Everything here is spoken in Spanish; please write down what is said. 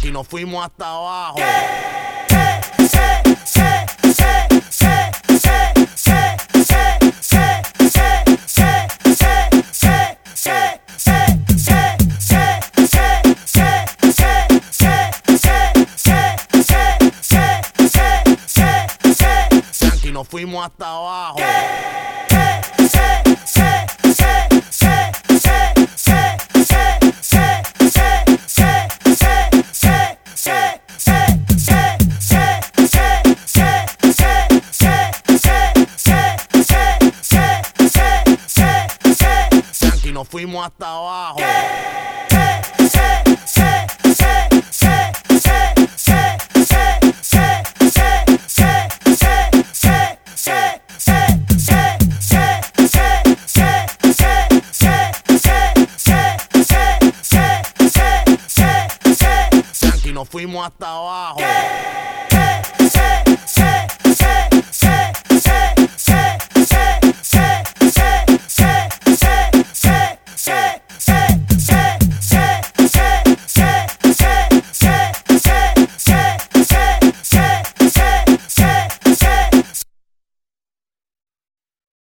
Aquí nos fuimos hasta abajo. Aquí nos fuimos hasta abajo. Aquí nos fuimos hasta abajo. Aquí nos fuimos hasta abajo.